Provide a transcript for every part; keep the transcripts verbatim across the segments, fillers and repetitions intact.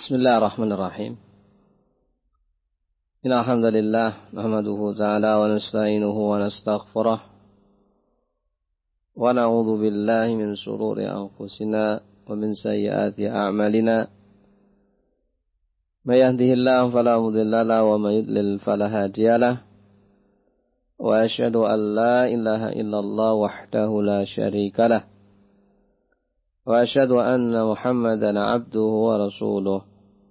Bismillahirrahmanirrahim. Alhamdulillah nahmaduhu ta'ala wa nasta'inuhu wa nastaghfiruh wa na'udzu billahi min shururi anfusina wa min sayyiati a'malina. May yahdihillahu fala mudilla lahu wa may yudlil fala hadiyalah. Wa asyhadu an la ilaha illallah wahdahu la syarika lah. Wa asyhadu anna Muhammadan 'abduhu wa rasuluh.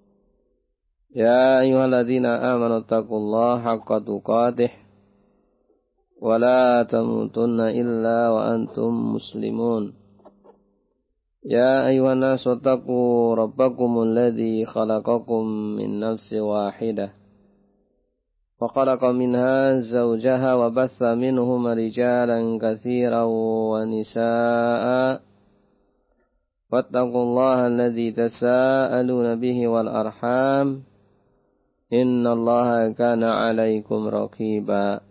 Ya ayyuhalladzina amanu taqullaha haqqa tuqatih wa la tamutunna illa wa antum muslimun. Ya ayyuhan nasu taqu rabbakumul ladzi khalaqakum min nafsin wahidah wa khalaqa minha zawjaha wa batha minhuma rijalan katsiran wa nisaa'a wattaqullaha alladzi tasaaluna bihi wal arham innallaha kana 'alaikum raqiba.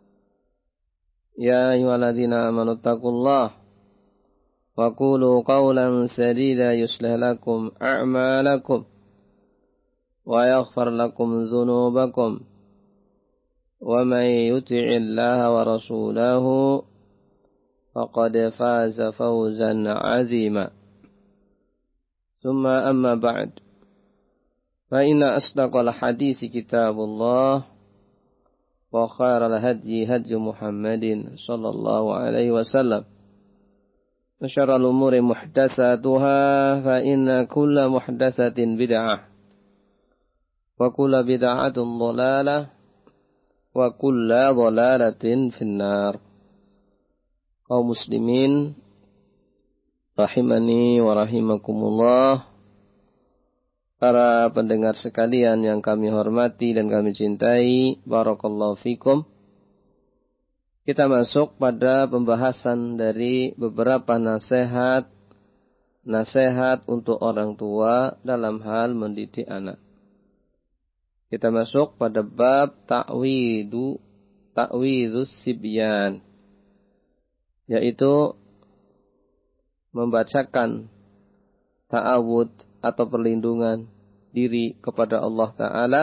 Ya ayyuhalladzina amanu taqullaha wa qulu qawlan sadida yuslih lakum a'malakum wa yaghfir lakum dhunubakum wa may yuti'illaha wa rasulahu faqad faza fawzan 'azima. Tsumma amma ba'd. Fa inna asdaqal hadisi kitabullah wa khairal hadyi hadyu Muhammadin sallallahu alaihi wasallam. Wa syarrul umuri muhdatsatuha fa inna kulla muhdatsatin bid'ah wa kulla bid'atin dhalalah wa kulla dhalalatin finnar. Kaum muslimin rahimani wa rahimakumullah. Para pendengar sekalian yang kami hormati dan kami cintai, barakallahu fikum. Kita masuk pada pembahasan dari beberapa nasihat nasihat untuk orang tua dalam hal mendidik anak. Kita masuk pada bab ta'widu ta'widus sibyan, yaitu membacakan ta'awud atau perlindungan diri kepada Allah Ta'ala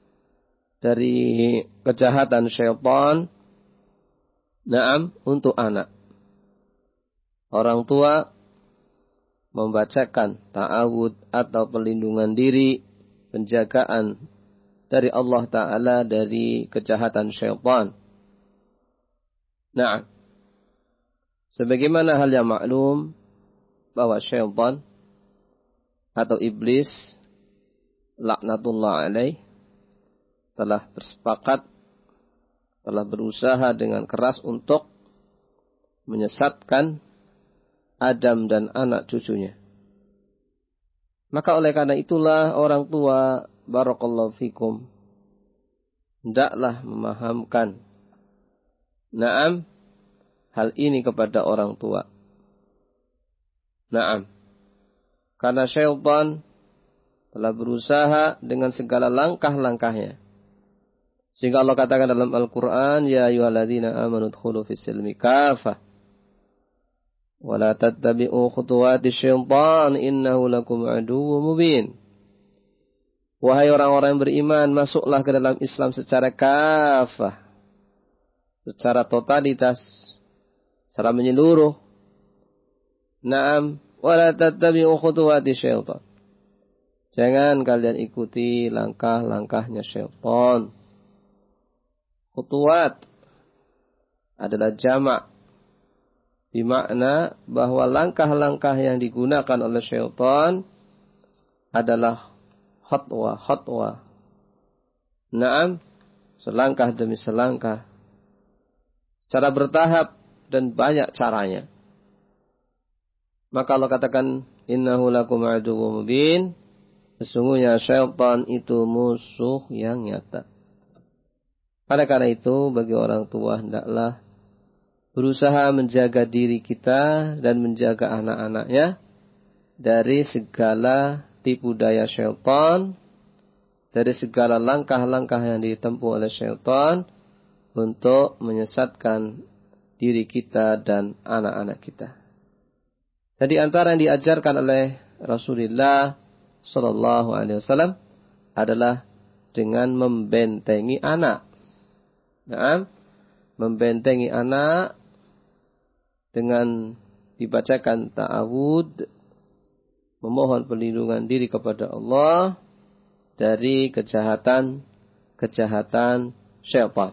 dari kejahatan syaitan. Naam, untuk anak. Orang tua membacakan ta'awud atau perlindungan diri, penjagaan dari Allah Ta'ala dari kejahatan syaitan. Naam. Sebagaimana hal yang maklum bahwa syaitan atau iblis laknatullah alaih telah bersepakat, telah berusaha dengan keras untuk menyesatkan Adam dan anak cucunya. Maka oleh karena itulah orang tua, barakallahu fikum, hendaklah memahamkan naam hal ini kepada orang tua. Naam. Karena syaitan telah berusaha dengan segala langkah-langkahnya. Sehingga Allah katakan dalam Al-Quran, Ya ayyuhalladzina amanu dkhulu fis-silmi kafah wa la tattabi'u khutuwati syaitan innahu lakum aduwwum mubin. Wahai orang-orang yang beriman, masuklah ke dalam Islam secara kafah, secara totalitas, secara menyeluruh. Naam. Wala tattabi'u khutuwati syaitan. Jangan kalian ikuti langkah-langkahnya syaitan. Khutuwat adalah jamak, bermakna bahwa langkah-langkah yang digunakan oleh syaitan adalah khatwa-khatwa. Naam, selangkah demi selangkah, secara bertahap dan banyak caranya. Maka Allah katakan, innahu lakum aduwwum mubin. Sesungguhnya syaitan itu musuh yang nyata. Pada karena itu, bagi orang tua hendaklah berusaha menjaga diri kita dan menjaga anak-anaknya dari segala tipu daya syaitan, dari segala langkah-langkah yang ditempuh oleh syaitan untuk menyesatkan diri kita dan anak-anak kita. Jadi antara yang diajarkan oleh Rasulullah sallallahu alaihi wasallam adalah dengan membentengi anak. Nah, membentengi anak dengan dibacakan ta'awud, memohon perlindungan diri kepada Allah dari kejahatan-kejahatan syaitan.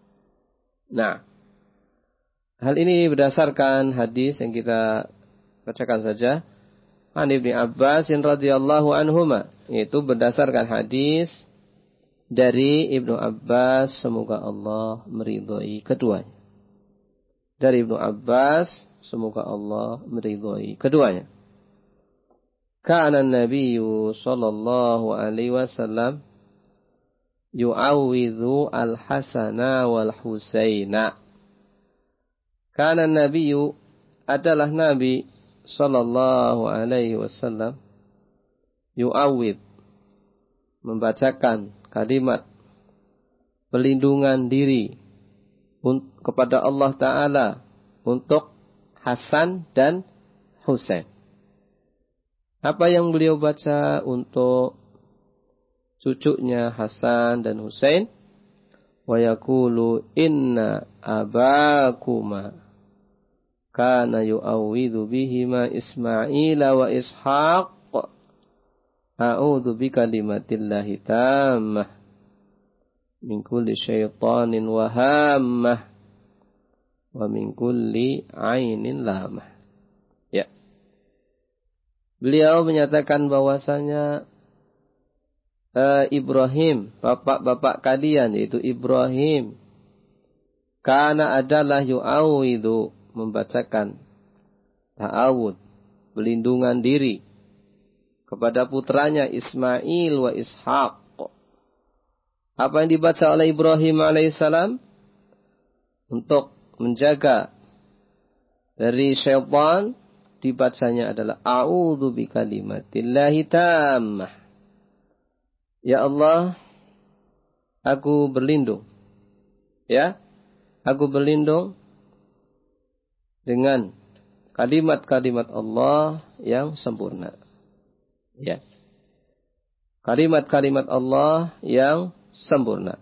Nah, hal ini berdasarkan hadis yang kita bacakan saja. An Ibnu Abbas radhiyallahu anhuma, yaitu berdasarkan hadis dari Ibnu Abbas, semoga Allah meridhai keduanya. Dari Ibnu Abbas, semoga Allah meridhai keduanya. Kana Nabiyyu sallallahu alaihi wasallam yu'awwidhu al-Hasana wal Husaina. Kana Nabiyyu adalah Nabi sallallahu alaihi wasallam yu'awwid, membacakan kalimat pelindungan diri kepada Allah Ta'ala untuk Hasan dan Husain. Apa yang beliau baca untuk cucunya Hasan dan Husain? Wa yaqulu inna abakuma kana yu'awwidhu bihima Ismaila wa Ishaq. A'udzu bikalimatillahi tammah min kulli syaitanin wa hammah wa min kulli ainin lamah. Ya. Beliau menyatakan bahwasanya uh, Ibrahim, bapak-bapak kalian yaitu Ibrahim, kana adalah yu'awwidhu, membacakan ta'awud, pelindungan diri kepada putranya Ismail wa Ishaq. Apa yang dibaca oleh Ibrahim alaihissalam untuk menjaga dari syaitan, dibacanya adalah a'udzu bikalimatillahi tammah. Ya Allah, aku berlindung. Ya, aku berlindung dengan kalimat-kalimat Allah yang sempurna. Ya. Kalimat-kalimat Allah yang sempurna.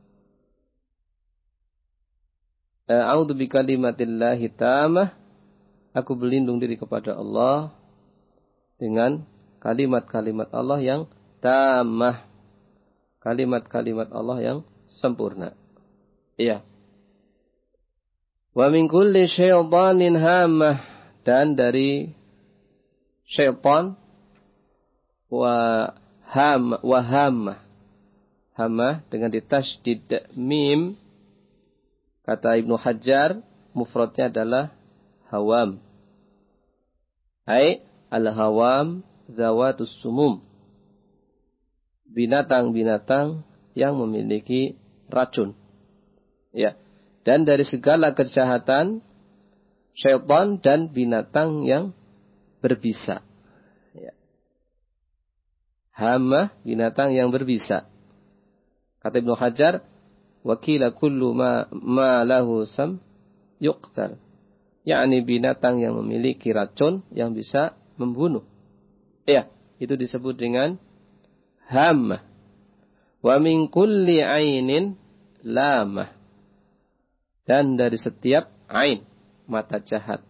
A'udzu bikalimatillahi tammah. Aku berlindung diri kepada Allah dengan kalimat-kalimat Allah yang tammah. Kalimat-kalimat Allah yang sempurna. Iya. Wa min kulli syaitanin hammah, dan dari syaitan wa ham wa hammah. Hammah dengan ditasydid mim, kata Ibnu Hajar mufradnya adalah hawam. Ai al-hawam zawatus sumum. Binatang-binatang yang memiliki racun. Ya. Dan dari segala kejahatan syaitan dan binatang yang berbisa. Ya. Hamah, binatang yang berbisa. Kata Ibnu Hajar, wakila kullu ma, ma lahu sam yuqtal. yakni binatang yang memiliki racun yang bisa membunuh. Ya, itu disebut dengan hamah. Wa min kulli ainin lamah. Dan dari setiap ain, mata jahat.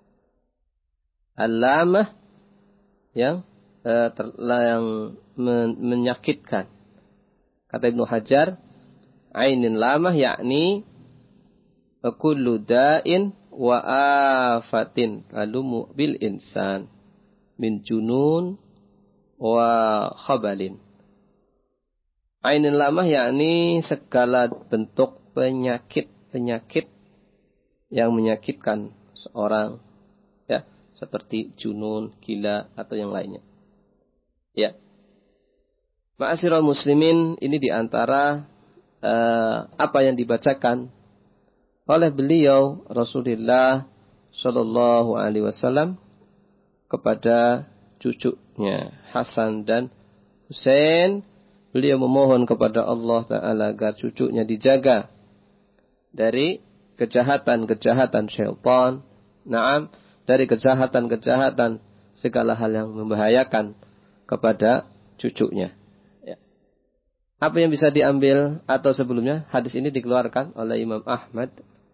Al-lamah yang eh, ter, yang men, menyakitkan. Kata Ibnu Hajar, ainin lamah yakni kullu da'in wa afatin alumu bil insan min junun wa khabalin. Ainin lamah yakni segala bentuk penyakit-penyakit yang menyakitkan seorang, ya, seperti junun, gila atau yang lainnya. Ya. Ma'asyiral muslimin, ini diantara uh, apa yang dibacakan oleh beliau Rasulullah Shallallahu Alaihi Wasallam kepada cucunya Hasan dan Husain. Beliau memohon kepada Allah Ta'ala agar cucunya dijaga dari kejahatan-kejahatan syaitan. Naam, dari kejahatan-kejahatan segala hal yang membahayakan kepada cucunya. Ya. Apa yang bisa diambil atau sebelumnya hadis ini dikeluarkan oleh Imam Ahmad,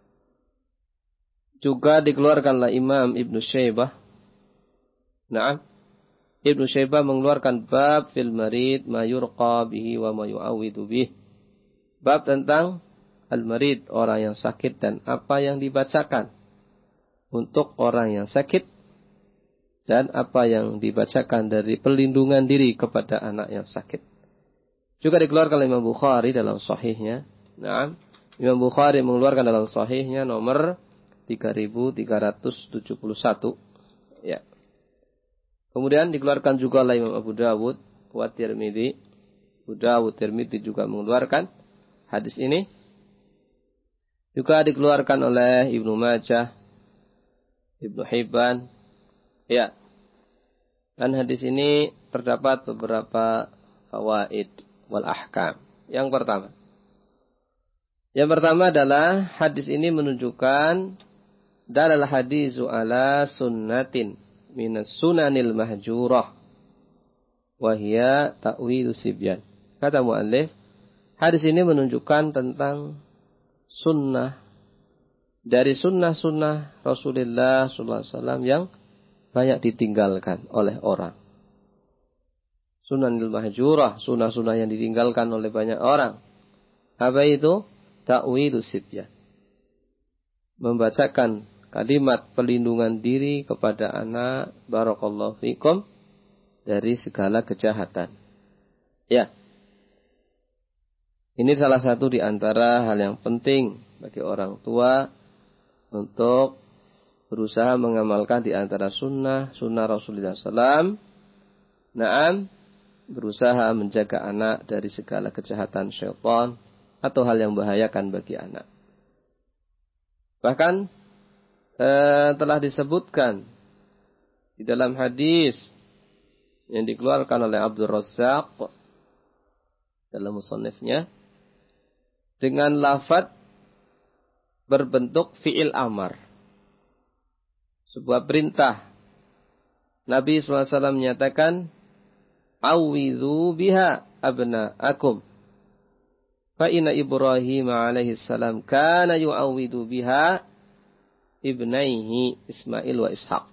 juga dikeluarkan oleh Imam Ibnu Syaibah. Naam, Ibnu Syaibah mengeluarkan bab fil marid ma yurqa bihi wa ma yu'awwidu bih. Bab tentang al-marid, orang yang sakit dan apa yang dibacakan untuk orang yang sakit dan apa yang dibacakan dari perlindungan diri kepada anak yang sakit. Juga dikeluarkan oleh Imam Bukhari dalam sahihnya. Naam, Imam Bukhari mengeluarkan dalam sahihnya nomor tiga ribu tiga ratus tujuh puluh satu. Ya. Kemudian dikeluarkan juga oleh Imam Abu Dawud wa Tirmidzi. Abu Dawud, Tirmidzi juga mengeluarkan hadis ini. Juga dikeluarkan oleh Ibnu Majah, Ibnu Hibban. Ya. Dan hadis ini terdapat beberapa fawaid wal ahkam. Yang pertama. Yang pertama adalah hadis ini menunjukkan dalal hadisu ala sunnatin minas sunanil mahjurah wa hiya ta'wilu sibyan. Kata muallif, hadis ini menunjukkan tentang sunnah dari sunnah-sunnah Rasulullah sallallahu alaihi wasallam yang banyak ditinggalkan oleh orang. Sunanil mahjurah, sunnah-sunnah yang ditinggalkan oleh banyak orang. Apa itu? Ta'wilu sibyan. Membacakan kalimat perlindungan diri kepada anak, barakallahu fikum, dari segala kejahatan. Ya. Ini salah satu di antara hal yang penting bagi orang tua untuk berusaha mengamalkan di antara sunnah, sunnah Rasulullah sallallahu alaihi wasallam. Naam, berusaha menjaga anak dari segala kejahatan syaitan atau hal yang membahayakan bagi anak. Bahkan eh, telah disebutkan di dalam hadis yang dikeluarkan oleh Abdul Razzaq dalam musannifnya dengan lafaz berbentuk fi'il amar. Sebuah perintah. Nabi sallallahu alaihi wasallam menyatakan, "Awwidhu biha abna'akum." Fa inna Ibrahim alaihi salam kana yu'awwidhu biha ibnaihi Ismail wa Ishaq.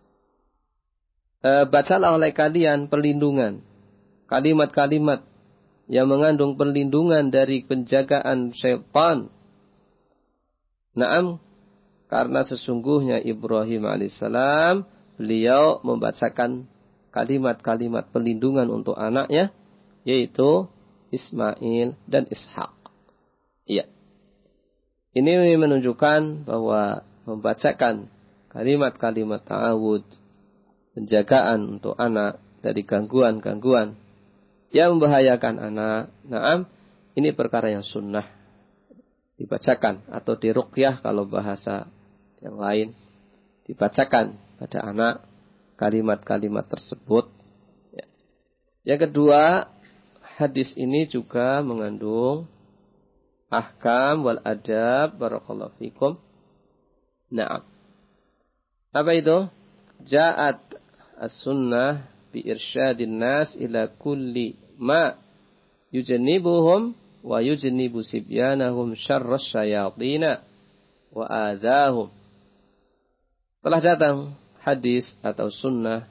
E, bacalah oleh kalian perlindungan, kalimat-kalimat yang mengandung perlindungan dari penjagaan syaitan. Naam, karena sesungguhnya Ibrahim alaihissalam, beliau membacakan kalimat-kalimat perlindungan untuk anaknya, yaitu Ismail dan Ishak. Iya. Ini menunjukkan bahwa membacakan kalimat-kalimat ta'awud, penjagaan untuk anak dari gangguan-gangguan yang membahayakan anak. Naam, ini perkara yang sunnah. Dibacakan atau diruqyah kalau bahasa yang lain. Dibacakan pada anak kalimat-kalimat tersebut. Ya. Yang kedua, hadis ini juga mengandung ahkam wal adab, barakallahu fikum. Naam. Apa itu? Ja'at as-sunnah bi irsyadin nas ila kulli ma yujnibuhum wa yujnibu sibyanahum syarras syayatina wa adahum. Telah datang hadis atau sunnah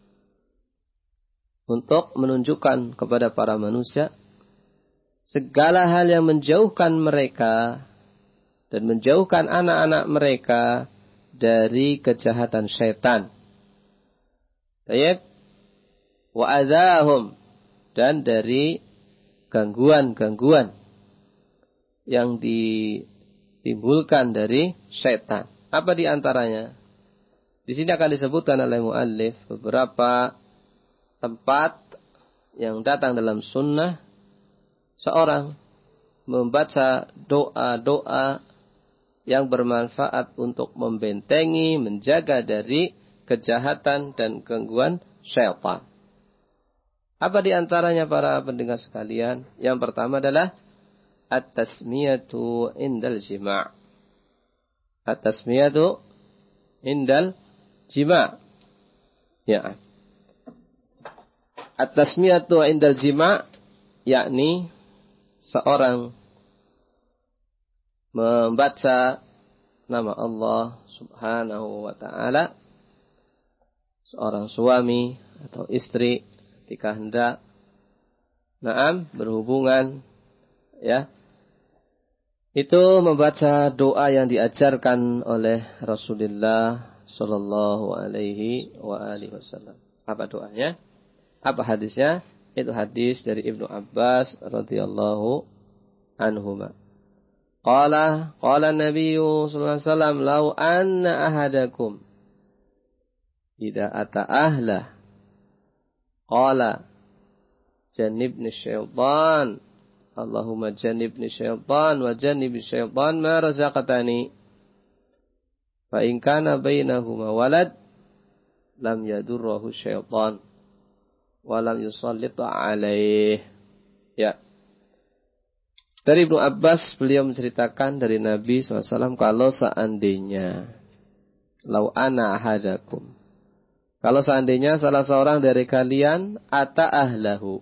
untuk menunjukkan kepada para manusia segala hal yang menjauhkan mereka dan menjauhkan anak-anak mereka dari kejahatan syaitan. Baik. Wa adahum, dan dari gangguan-gangguan yang ditimbulkan dari syaitan. Apa di antaranya? Di sini akan disebutkan oleh muallif beberapa tempat yang datang dalam sunnah seorang membaca doa-doa yang bermanfaat untuk membentengi, menjaga dari kejahatan dan gangguan syaitan. Apa di antaranya para pendengar sekalian? Yang pertama adalah at-tasmiyatu indal jima'. At-tasmiyatu indal jima'. Ya. At-tasmiyatu indal jima' yakni seorang membaca nama Allah Subhanahu wa ta'ala, seorang suami atau istri ketika hendak na'am berhubungan, ya, itu membaca doa yang diajarkan oleh Rasulullah sallallahu alaihi wa alihi wasallam. Apa doanya? Apa hadisnya? Itu hadis dari Ibnu Abbas radhiyallahu anhuma. Qala qala Nabi sallallahu alaihi wasallam, "Lau anna ahadakum idza ata ahla qala jannibni syaitan, Allahumma jannibni syaitan wa jannibi syaitan ma razaqtani, fa in kana bainahuma walad lam yadurruhu syaitan wa lam yusallit alaih." Ya. Dari Ibnu Abbas, beliau menceritakan dari Nabi shallallahu alaihi wasallam, kalau seandainya lau ana ahadakum, kalau seandainya salah seorang dari kalian ata ahlahu,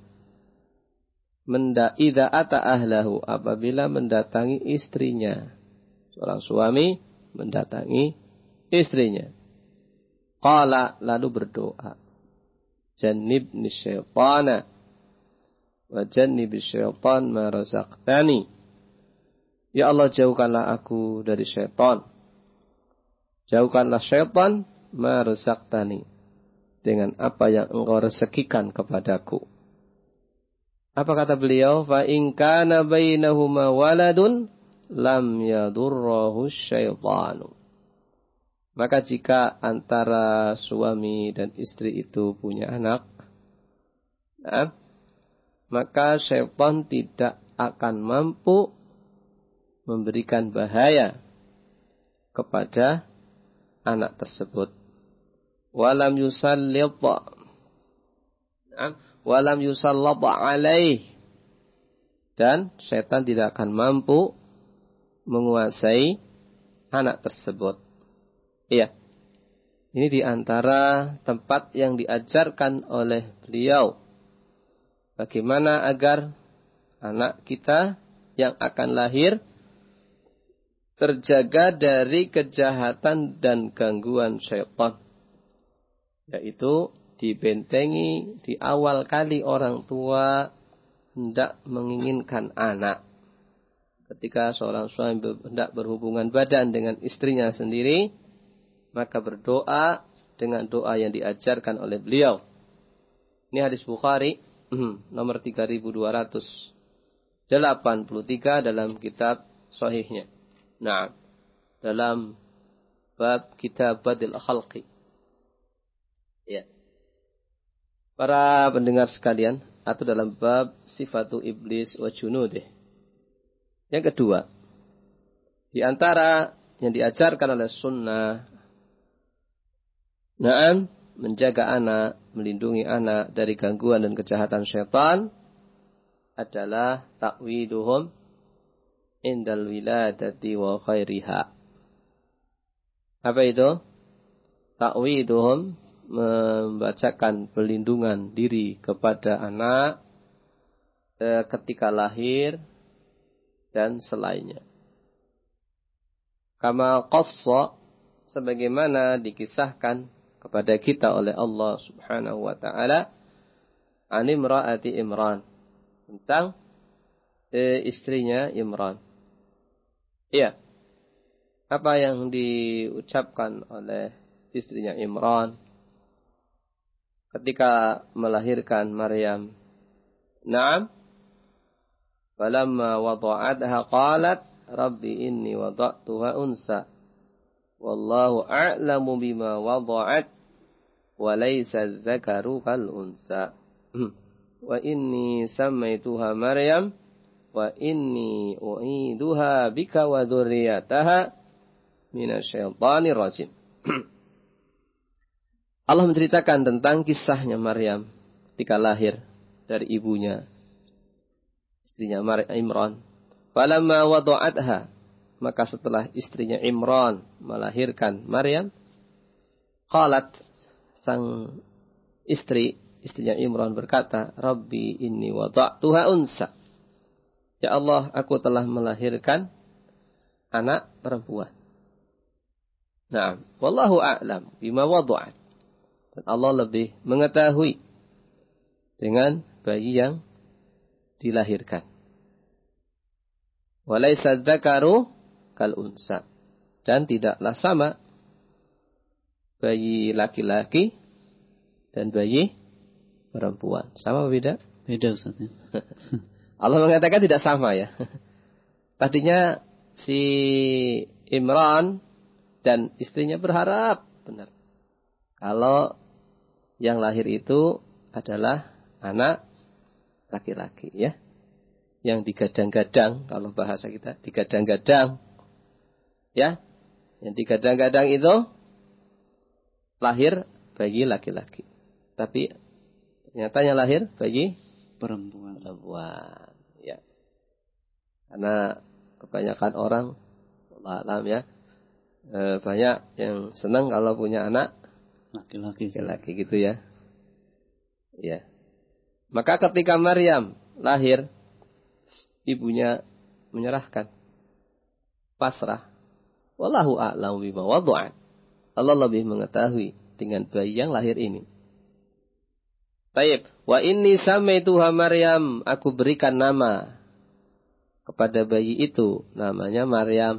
menda idza ata ahlahu, apabila mendatangi istrinya, seorang suami mendatangi istrinya, qala, lalu berdoa, jannibni syaitana wa jannibi syaitan ma razaqtani, ya Allah jauhkanlah aku dari syaitan, jauhkanlah syaitan ma razaqtani, dengan apa yang engkau rezekikan kepadaku. Apa kata beliau? Fa in kana bainahuma waladun lam yadurruhu syaitanu. Maka jika antara suami dan istri itu punya anak, nah, maka syaitan tidak akan mampu memberikan bahaya kepada anak tersebut. Walam yusallit, nah, walam yusallat alaih, dan syaitan tidak akan mampu menguasai anak tersebut. Iya. Ini di antara tempat yang diajarkan oleh beliau, bagaimana agar anak kita yang akan lahir terjaga dari kejahatan dan gangguan syaitan, yaitu dibentengi di awal kali orang tua hendak menginginkan anak. Ketika seorang suami hendak berhubungan badan dengan istrinya sendiri, maka berdoa dengan doa yang diajarkan oleh beliau. Ini hadis Bukhari nomor tiga ribu dua ratus delapan puluh tiga dalam kitab sahihnya. Nah, dalam bab kitab Badil Khalqi. Ya. Para pendengar sekalian, atau dalam bab sifatu iblis wa junudih. Yang kedua, di antara yang diajarkan oleh sunnah, na'am, menjaga anak, melindungi anak dari gangguan dan kejahatan syaitan adalah ta'widuhum indal wiladati wa khairiha. Apa itu? Ta'widuhum, membacakan pelindungan diri kepada anak eh, ketika lahir dan selainnya. Kama qassa, sebagaimana dikisahkan kepada kita oleh Allah Subhanahu wa taala, an imraati Imran, tentang eh, istrinya Imran. Iya. Apa yang diucapkan oleh istrinya Imran ketika melahirkan Maryam? Naam. Falamma wada'atha qalat rabbi inni wada'tuha unsa wallahu a'lamu bima wada'at wa laysa dzakaru kal unsa wa inni sammaituha Maryam wa inni u'iduha bika wa dzurriyyataha minasyaitonir rajim. Allah menceritakan tentang kisahnya Maryam ketika lahir dari ibunya, istrinya Imran. Falamma wada'atha, maka setelah istrinya Imran melahirkan Maryam, qalat, sang istri istrinya Imran berkata, Rabbi inni wada'tuha unsa. Ya Allah, aku telah melahirkan anak perempuan. Nah, wallahu a'lam bima wada'at. Dan Allah lebih mengetahui dengan bayi yang dilahirkan. Walaysa dzakaru kal unsa. Dan tidaklah sama bayi laki-laki dan bayi perempuan. Sama beda? Beda Ustaz. Allah mengatakan tidak sama ya. Tadinya si Imran dan istrinya berharap benar. Kalau yang lahir itu adalah anak laki-laki ya. Yang digadang-gadang, kalau bahasa kita digadang-gadang. Ya. Yang digadang-gadang itu lahir bayi laki-laki. Tapi ternyata yang lahir bayi perempuan. Perempuan, ya. Karena kebanyakan orang, Allah alam ya, e, banyak yang senang kalau punya anak laki-laki, laki-laki gitu ya. Ya. Maka ketika Maryam lahir, ibunya menyerahkan, pasrah. Wallahu a'lamu bima wada'at. Allah lebih mengetahui dengan bayi yang lahir ini. Baik, wa inni samaituha Maryam, aku berikan nama kepada bayi itu, namanya Maryam.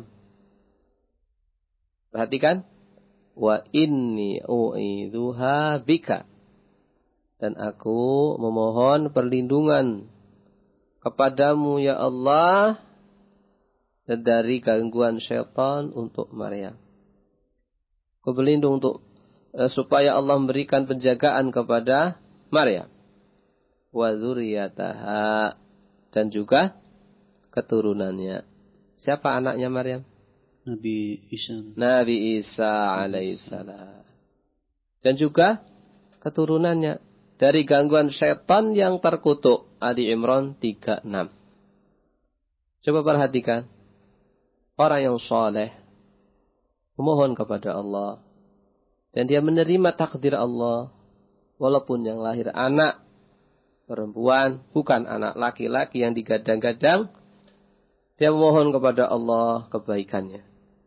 Perhatikan, wa inni u'idzuha bika, dan aku memohon perlindungan kepadamu ya Allah dari gangguan syaitan untuk Maryam. Aku berlindung untuk eh, supaya Allah memberikan penjagaan kepada Maryam, wa dzurriyyataha, dan juga keturunannya. Siapa anaknya Maryam? Nabi Isa. Nabi Isa alaihissalam. Dan juga keturunannya dari gangguan syaitan yang terkutuk. Ali Imran tiga puluh enam. Coba perhatikan. Orang yang saleh memohon kepada Allah dan dia menerima takdir Allah. Walaupun yang lahir anak perempuan, bukan anak laki-laki yang digadang-gadang, dia memohon kepada Allah kebaikannya.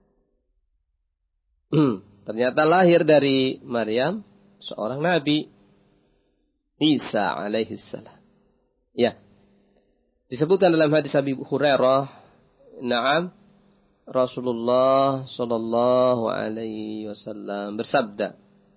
Ternyata lahir dari Maryam seorang nabi, Isa alaihissalam. Ya. Disebutkan dalam hadis Abi Hurairah, na'am, Rasulullah sallallahu alaihi wasallam bersabda,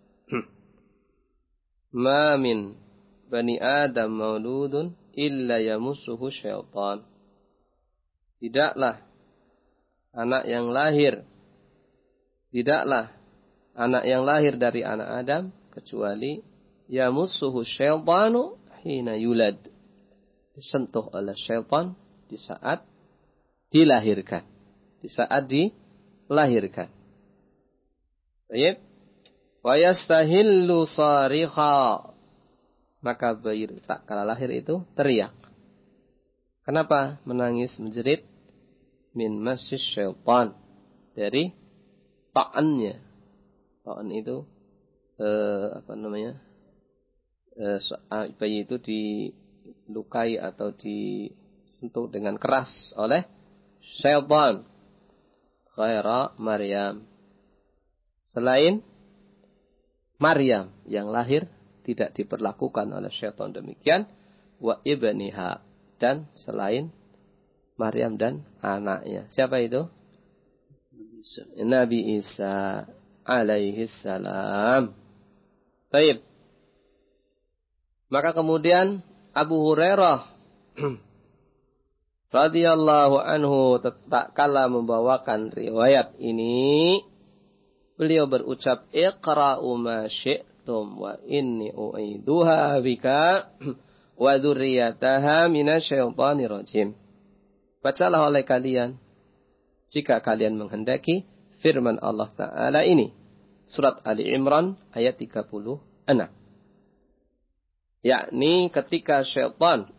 Ma min bani Adam mauludun illa yamussuhu syaitan. Tidaklah anak yang lahir, tidaklah anak yang lahir dari anak Adam kecuali yamussuhu syaitanu hina yulad. Disentuh oleh syaitan di saat dilahirkan. Di saat dilahirkan. Baik. Wa yastahillu sarikha, maka bayi tak kala lahir itu teriak. Kenapa menangis menjerit? Min masis syaitan, dari ta'annya. Ta'an itu eh, apa namanya? Eh, bayi itu dilukai atau disentuh dengan keras oleh syaitan. Ghaira Maryam, selain Maryam yang lahir tidak diperlakukan oleh syaitan demikian. Wa ibniha, dan selain Maryam dan anaknya. Siapa itu? Nabi Isa, Nabi Isa alaihi salam. Baik. Maka kemudian Abu Hurairah radhiyallahu anhu tak kala membawakan riwayat ini, beliau berucap, Iqra'u ma syi'tum wa inni u'iduha bika wa dzurriyyataha minasyaitonir rajim. Bacalah oleh kalian jika kalian menghendaki firman Allah Ta'ala ini. Surat Ali Imran ayat tiga puluh enam. Yakni ketika syaitan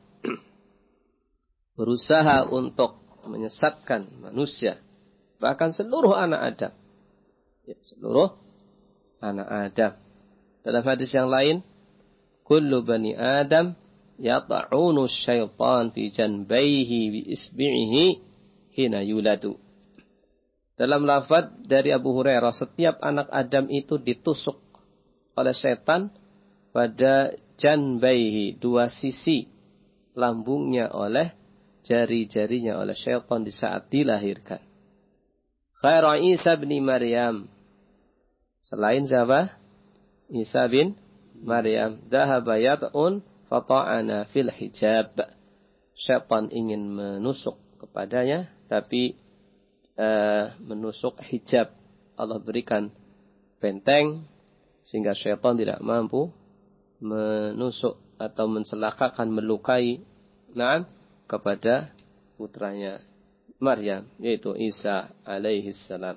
berusaha untuk menyesatkan manusia, bahkan seluruh anak Adam. Ya, seluruh anak Adam. Dalam hadis yang lain, kullu bani Adam yata'unu syaitan fi janbaihi bi isbi'ihi hina yuladu. Dalam lafaz dari Abu Hurairah, setiap anak Adam itu ditusuk oleh setan pada janbaihi, dua sisi lambungnya, oleh jari-jarinya oleh syaitan di saat dilahirkan. Khairu Isa bin Maryam, selain siapa? Isa bin Maryam. Dhahaba yat'un fata'ana fil hijab. Syaitan ingin menusuk kepadanya, tapi Uh, menusuk hijab. Allah berikan benteng sehingga syaitan tidak mampu menusuk atau mencelakakan, melukai nah, kepada putranya Maryam, yaitu Isa alaihi salam.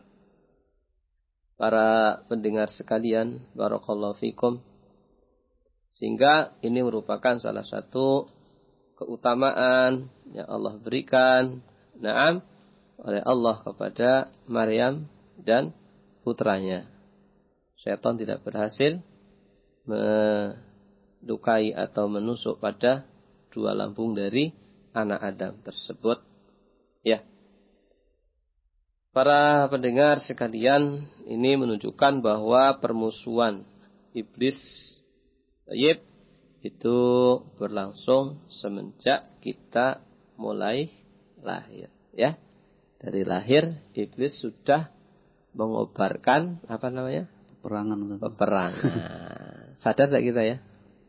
Para pendengar sekalian, barakallahu fikum, sehingga ini merupakan salah satu keutamaan yang Allah berikan na'am oleh Allah kepada Maryam dan putranya. Syaitan tidak berhasil melukai atau menusuk pada dua lambung dari anak Adam tersebut. Ya. Para pendengar sekalian, ini menunjukkan bahwa permusuhan iblis tayyib itu berlangsung semenjak kita mulai lahir, ya. Dari lahir, iblis sudah mengobarkan, apa namanya? Peperangan. Peperangan. Sadar tak kita ya?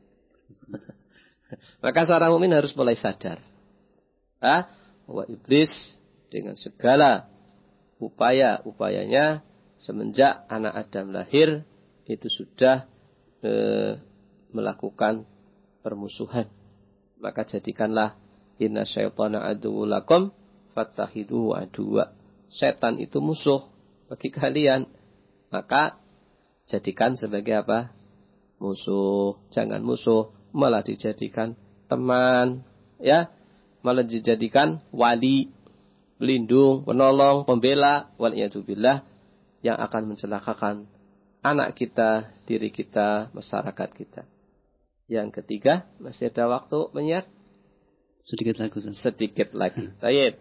Maka seorang mukmin harus mulai sadar. Ah, bahwa iblis dengan segala upaya-upayanya semenjak anak Adam lahir, itu sudah eh, melakukan permusuhan. Maka jadikanlah inna syaitana aduwwul lakum fattakhidhuhu aduwwa. Setan itu musuh bagi kalian, maka jadikan sebagai apa? Musuh. Jangan musuh, malah dijadikan teman, ya. Malah dijadikan wali, pelindung, penolong, pembela, waliyadzubillah, yang akan mencelakakan anak kita, diri kita, masyarakat kita. Yang ketiga, masih ada waktu menyiar? Sedikit lagi. Sedikit lagi. Baik.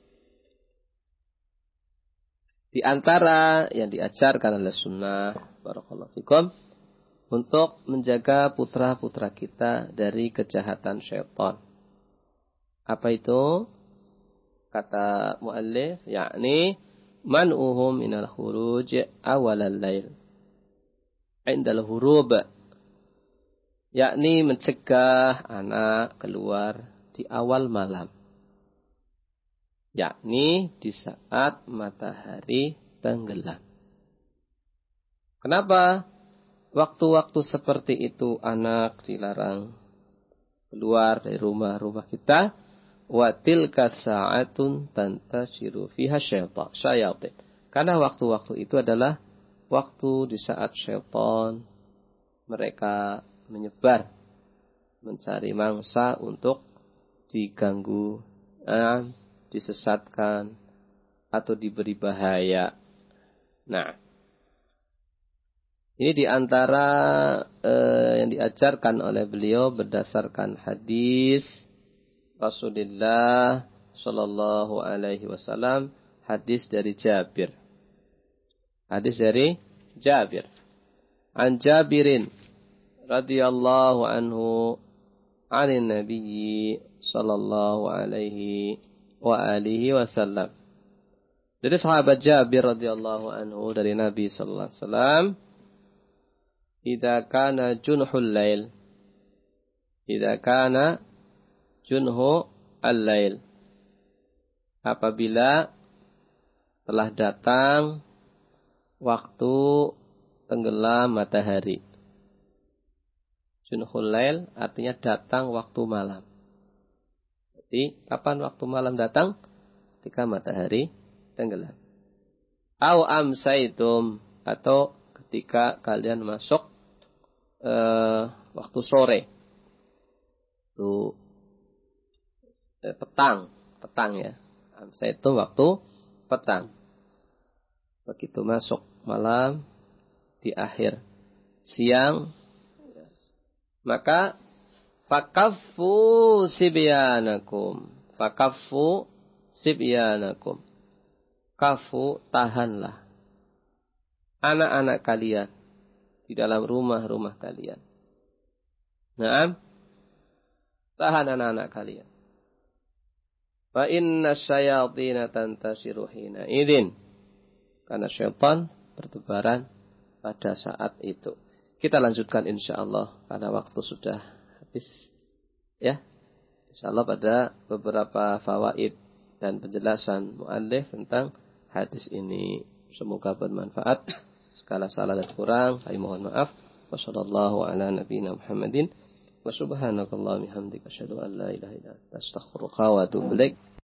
Di antara yang diajarkan oleh sunnah, barakallahu fikum, untuk menjaga putra-putra kita dari kejahatan syaitan. Apa itu? Kata muallif, yakni man'uhum minal khuruj awalal lail indal hurub, yakni mencegah anak keluar di awal malam, yakni di saat matahari tenggelam. Kenapa waktu-waktu seperti itu anak dilarang keluar dari rumah-rumah kita? Wa tilka sa'atun tantashiru fiha syayatin. Karena waktu-waktu itu adalah waktu di saat syaitan mereka menyebar, mencari mangsa untuk diganggu, eh, disesatkan atau diberi bahaya. Nah, ini diantara eh, yang diajarkan oleh beliau berdasarkan hadis Rasulullah Shallallahu Alaihi Wasallam, hadis dari Jabir. Hadis dari Jabir. An Jabirin radhiyallahu anhu anin Nabi Shallallahu Alaihi wa alihi wasallam. Dari sahabat Jabir radhiyallahu anhu dari Nabi sallallahu alaihi wasallam, "Idza kana junhul lail." Idza kana junhu al-lail. Apabila telah datang waktu tenggelam matahari. Junhul lail artinya datang waktu malam. Jadi kapan waktu malam datang? Ketika matahari tenggelam. Au amsaitum, atau ketika kalian masuk uh, waktu sore. Itu eh, petang, petang ya. Amsaitum waktu petang. Begitu masuk malam di akhir siang, Maka fakaffu sibyanakum. Fakaffu sibyanakum. Kafu, tahanlah anak-anak kalian di dalam rumah-rumah kalian. Naam, tahan anak-anak kalian. Fa inna syayatina tantashiru hina idzin. Karena syaitan bertebaran pada saat itu. Kita lanjutkan insyaallah karena waktu sudah habis. Ya. Insyaallah pada beberapa fawaid dan penjelasan muallif tentang hadis ini. Semoga bermanfaat. Segala salah dan kurang, kami mohon maaf. Wassallallahu ala nabiyina Muhammadin. Wa subhanakallahumma hamdika asyhadu an la ilaha illa anta astaghfiruka wa atubu ilaik.